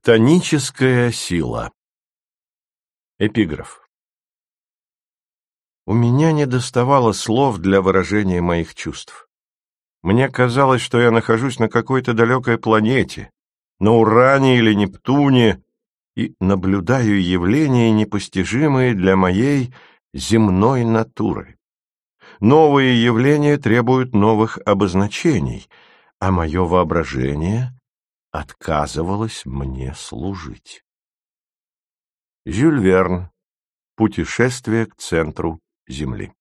Хтоническая сила. Эпиграф. У меня недоставало слов для выражения моих чувств. Мне казалось, что я нахожусь на какой-то далекой планете, на Уране или Нептуне, и наблюдаю явления, непостижимые для моей земной натуры. Новые явления требуют новых обозначений, а мое воображение отказывалось мне служить. Жюль Верн. Путешествие к центру Земли.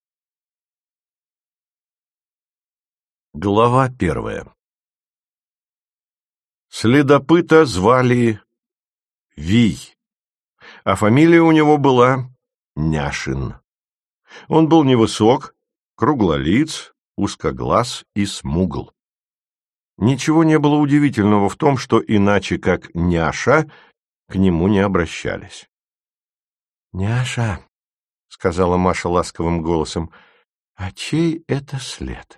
Глава 1. Следопыта звали Вий, а фамилия у него была Няшин. Он был невысок, круглолиц, узкоглаз и смугл. Ничего не было удивительного в том, что иначе как Няша к нему не обращались. «Няша», — сказала Маша ласковым голосом, — «а чей это след?»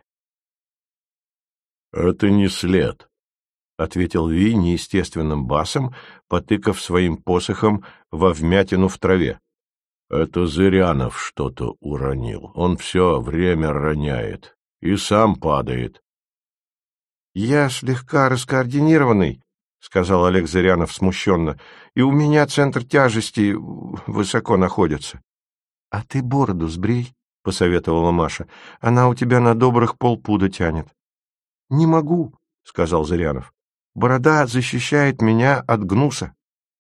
«Это не след», — ответил Ви неестественным басом, потыкав своим посохом во вмятину в траве. «Это Зырянов что-то уронил. Он все время роняет и сам падает». «Я слегка раскоординированный», — сказал Олег Зырянов смущенно, — «и у меня центр тяжести высоко находится». — А ты бороду сбрей, — посоветовала Маша. — Она у тебя на добрых полпуда тянет. — Не могу, — сказал Зырянов. — Борода защищает меня от гнуса.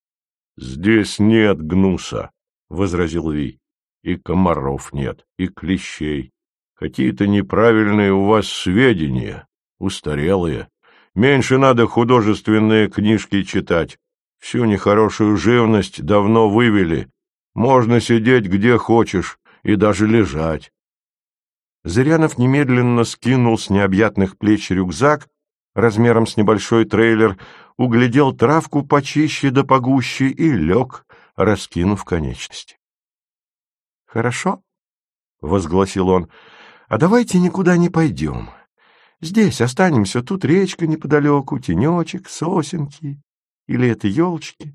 — Здесь нет гнуса, — возразил Вий. — И комаров нет, и клещей. Какие-то неправильные у вас сведения, устарелые. Меньше надо художественные книжки читать. Всю нехорошую живность давно вывели. Можно сидеть где хочешь и даже лежать. Зырянов немедленно скинул с необъятных плеч рюкзак размером с небольшой трейлер, углядел травку почище да погуще и лег, раскинув конечности. — Хорошо, — возгласил он, — а давайте никуда не пойдем. Здесь останемся, тут речка неподалеку, тенечек, сосенки, или это елочки?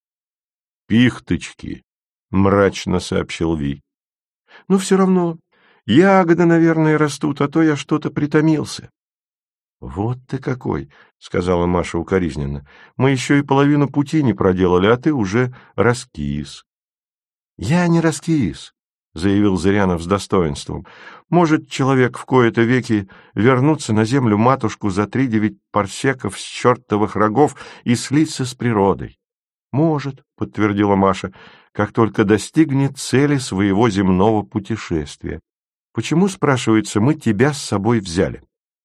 — Пихточки, — мрачно сообщил Ви. — Ну, все равно, ягоды, наверное, растут, а то я что-то притомился. — Вот ты какой, — сказала Маша укоризненно. — Мы еще и половину пути не проделали, а ты уже раскис. — Я не раскис, — заявил Зырянов с достоинством. — Может человек в кои-то веки вернуться на землю-матушку за 3-9 парсеков с чертовых рогов и слиться с природой? — Может, — подтвердила Маша, — как только достигнет цели своего земного путешествия. Почему, спрашивается, мы тебя с собой взяли?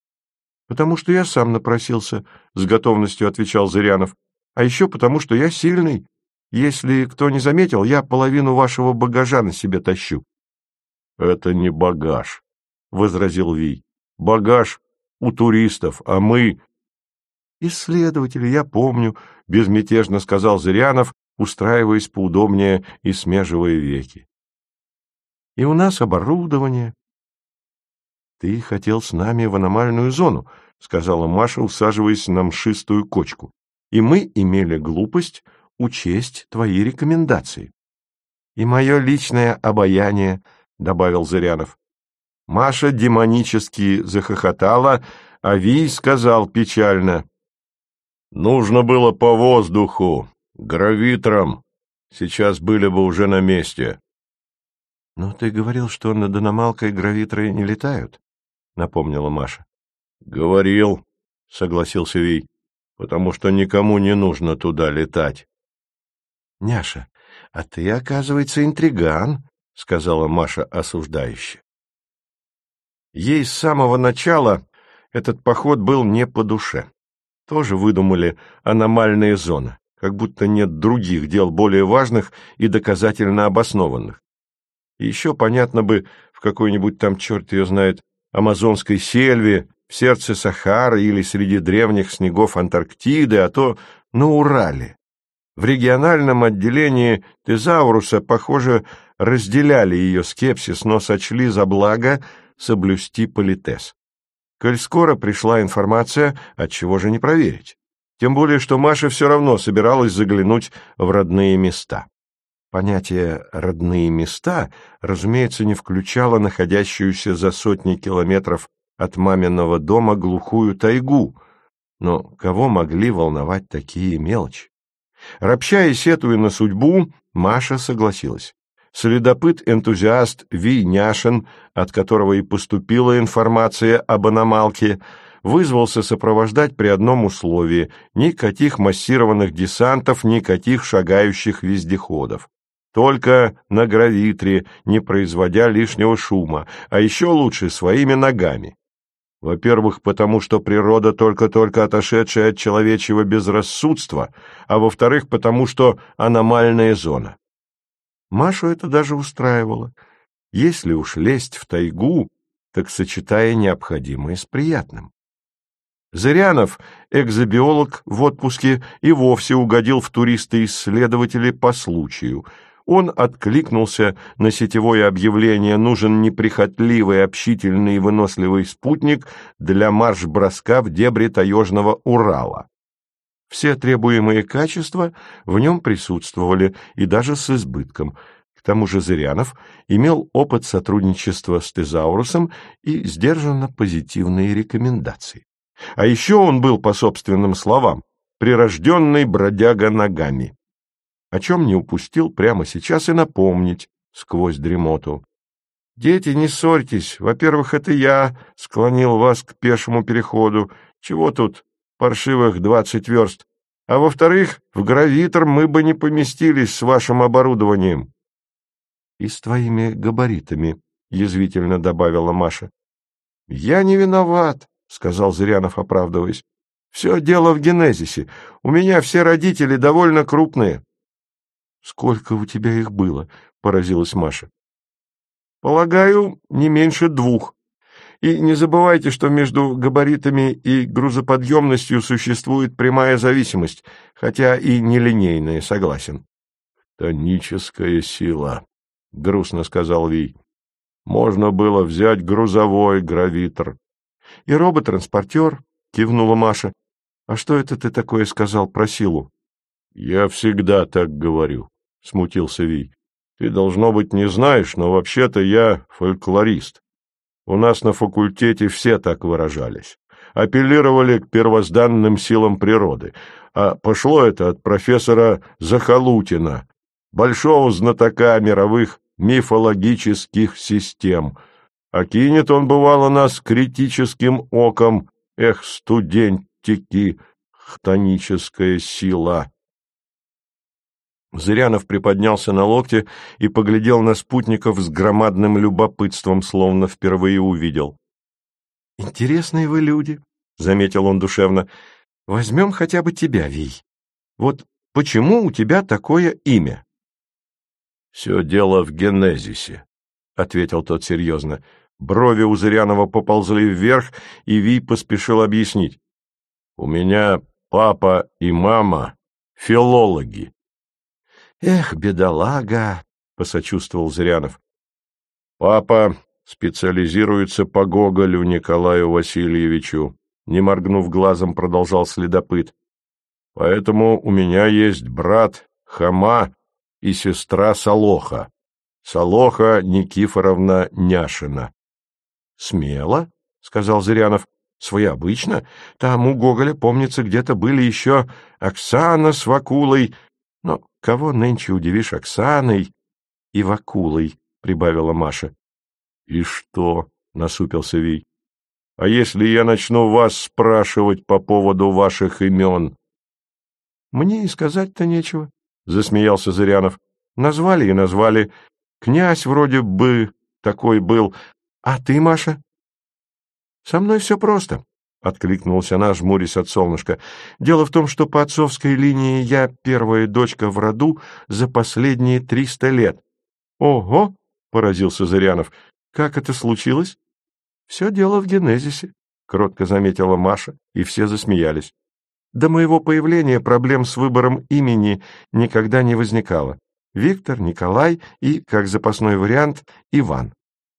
— Потому что я сам напросился, — с готовностью отвечал Зырянов. — А еще потому, что я сильный. Если кто не заметил, я половину вашего багажа на себе тащу. — Это не багаж, — возразил Вий. — Багаж у туристов, а мы... — Исследователи, я помню, — безмятежно сказал Зырянов, устраиваясь поудобнее и смеживая веки. — И у нас оборудование. — Ты хотел с нами в аномальную зону, — сказала Маша, усаживаясь на мшистую кочку. — И мы имели глупость учесть твои рекомендации. — И мое личное обаяние, — добавил Зырянов. Маша демонически захохотала, а Вий сказал печально: — Нужно было по воздуху, гравитром. Сейчас были бы уже на месте. — Но ты говорил, что над аномалкой гравитры не летают, — напомнила Маша. — Говорил, — согласился Вий, — потому что никому не нужно туда летать. — Няша, а ты, оказывается, интриган, — сказала Маша осуждающе. Ей с самого начала этот поход был не по душе. Тоже выдумали аномальные зоны, как будто нет других дел более важных и доказательно обоснованных. И еще, понятно бы, в какой-нибудь там, черт ее знает, амазонской сельве, в сердце Сахары или среди древних снегов Антарктиды, а то на Урале. В региональном отделении Тезауруса, похоже, разделяли ее скепсис, но сочли за благо соблюсти политес. Коль скоро пришла информация, отчего же не проверить? Тем более, что Маша все равно собиралась заглянуть в родные места. Понятие «родные места», разумеется, не включало находящуюся за сотни километров от маминого дома глухую тайгу, но кого могли волновать такие мелочи? Ропща и сетуя на судьбу, Маша согласилась. Следопыт-энтузиаст Ви Няшин, от которого и поступила информация об аномалке, вызвался сопровождать при одном условии: никаких массированных десантов, никаких шагающих вездеходов. Только на гравитре, не производя лишнего шума, а еще лучше своими ногами. Во-первых, потому что природа только-только отошедшая от человечьего безрассудства, а во-вторых, потому что аномальная зона. Машу это даже устраивало. Если уж лезть в тайгу, так сочетая необходимое с приятным. Зырянов, экзобиолог в отпуске, и вовсе угодил в туристы-исследователи по случаю. Он откликнулся на сетевое объявление: нужен неприхотливый, общительный и выносливый спутник для марш-броска в дебри таежного Урала. Все требуемые качества в нем присутствовали, и даже с избытком. К тому же Зырянов имел опыт сотрудничества с тезаурусом и сдержанно позитивные рекомендации. А еще он был, по собственным словам, прирожденный бродяга ногами. О чем не упустил прямо сейчас и напомнить сквозь дремоту. «Дети, не ссорьтесь. Во-первых, это я склонил вас к пешему переходу. Чего тут паршивых 20 верст? А во-вторых, в гравитор мы бы не поместились с вашим оборудованием». «И с твоими габаритами», — язвительно добавила Маша. «Я не виноват», — сказал Зырянов, оправдываясь. «Все дело в генезисе. У меня все родители довольно крупные». «Сколько у тебя их было?» — поразилась Маша. «Полагаю, не меньше 2. И не забывайте, что между габаритами и грузоподъемностью существует прямая зависимость, хотя и нелинейная, согласен». «Тоническая сила», — грустно сказал Вий. «Можно было взять грузовой гравитор». «И робот-транспортер», — кивнула Маша. «А что это ты такое сказал про силу?» «Я всегда так говорю», — смутился Вий. «Ты, должно быть, не знаешь, но вообще-то я фольклорист. У нас на факультете все так выражались. Апеллировали к первозданным силам природы. А пошло это от профессора Захалутина, большого знатока мировых мифологических систем. А кинет он, бывало, нас критическим оком: эх, студентики, хтоническая сила». Зырянов приподнялся на локте и поглядел на спутников с громадным любопытством, словно впервые увидел. «Интересные вы люди», — заметил он душевно. «Возьмем хотя бы тебя, Вий. Вот почему у тебя такое имя?» «Все дело в генезисе», — ответил тот серьезно. Брови у Зырянова поползли вверх, и Вий поспешил объяснить. «У меня папа и мама филологи». «Эх, бедолага!» — посочувствовал Зырянов. «Папа специализируется по Гоголю Николаю Васильевичу», — не моргнув глазом, продолжал следопыт. «Поэтому у меня есть брат Хома и сестра Солоха, Солоха Никифоровна Няшина». «Смело», — сказал Зырянов, — «своеобычно. Там у Гоголя, помнится, где-то были еще Оксана с Вакулой. Но кого нынче удивишь Оксаной и Вакулой?» — прибавила Маша. «И что?» — насупился Вий. «А если я начну вас спрашивать по поводу ваших имен?» «Мне и сказать-то нечего», — засмеялся Зырянов. «Назвали и назвали. Князь вроде бы такой был. А ты, Маша?» «Со мной все просто», — откликнулась она, жмурясь от солнышка. «Дело в том, что по отцовской линии я первая дочка в роду за последние 300 лет». «Ого!» — поразился Зырянов. «Как это случилось?» «Все дело в генезисе», — кротко заметила Маша, и все засмеялись. «До моего появления проблем с выбором имени никогда не возникало. Виктор, Николай и, как запасной вариант, Иван.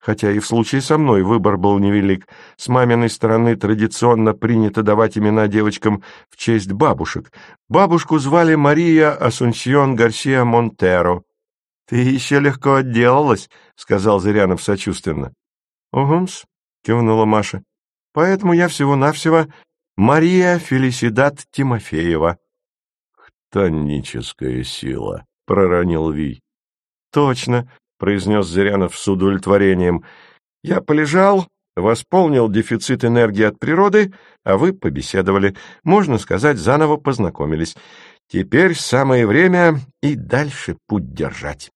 хотя и в случае со мной выбор был невелик. С маминой стороны традиционно принято давать имена девочкам в честь бабушек. Бабушку звали Мария Асунсьон Гарсия Монтеро. — Ты еще легко отделалась, — сказал Зырянов сочувственно. — Угумс, — кивнула Маша. — Поэтому я всего-навсего Мария Фелисидат Тимофеева. — Тоническая сила, — проронил Вий. — Точно, — произнес Зырянов с удовлетворением. — Я полежал, восполнил дефицит энергии от природы, а вы побеседовали. Можно сказать, заново познакомились. Теперь самое время и дальше путь держать.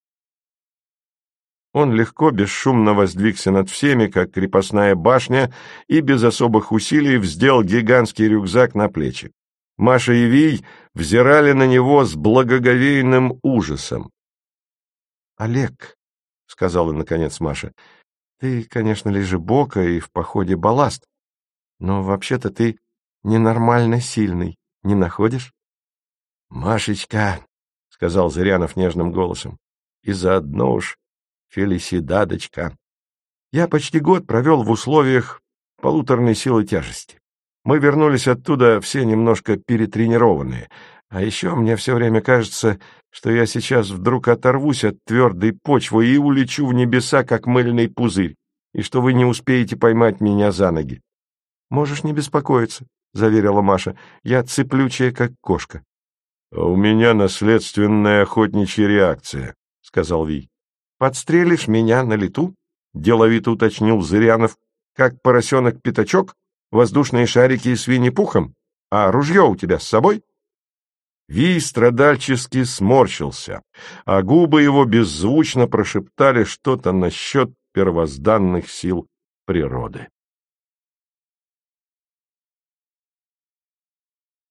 Он легко, бесшумно воздвигся над всеми, как крепостная башня, и без особых усилий вздел гигантский рюкзак на плечи. Маша и Вий взирали на него с благоговейным ужасом. — Олег, — сказала наконец Маша, — ты, конечно, лежебока и в походе балласт, но вообще-то ты ненормально сильный, не находишь? — Машечка, — сказал Зырянов нежным голосом, — и заодно уж Фелисидадочка. Я почти год провел в условиях полуторной силы тяжести. Мы вернулись оттуда все немножко перетренированные, а еще мне все время кажется, что я сейчас вдруг оторвусь от твердой почвы и улечу в небеса, как мыльный пузырь, и что вы не успеете поймать меня за ноги. — Можешь не беспокоиться, — заверила Маша, — я цеплючая, как кошка. — А у меня наследственная охотничья реакция, — сказал Вий. — Подстрелишь меня на лету? — деловито уточнил Зырянов. — Как поросенок-пятачок? Воздушные шарики с Винни-Пухом? А ружье у тебя с собой? Вий страдальчески сморщился, а губы его беззвучно прошептали что-то насчет первозданных сил природы.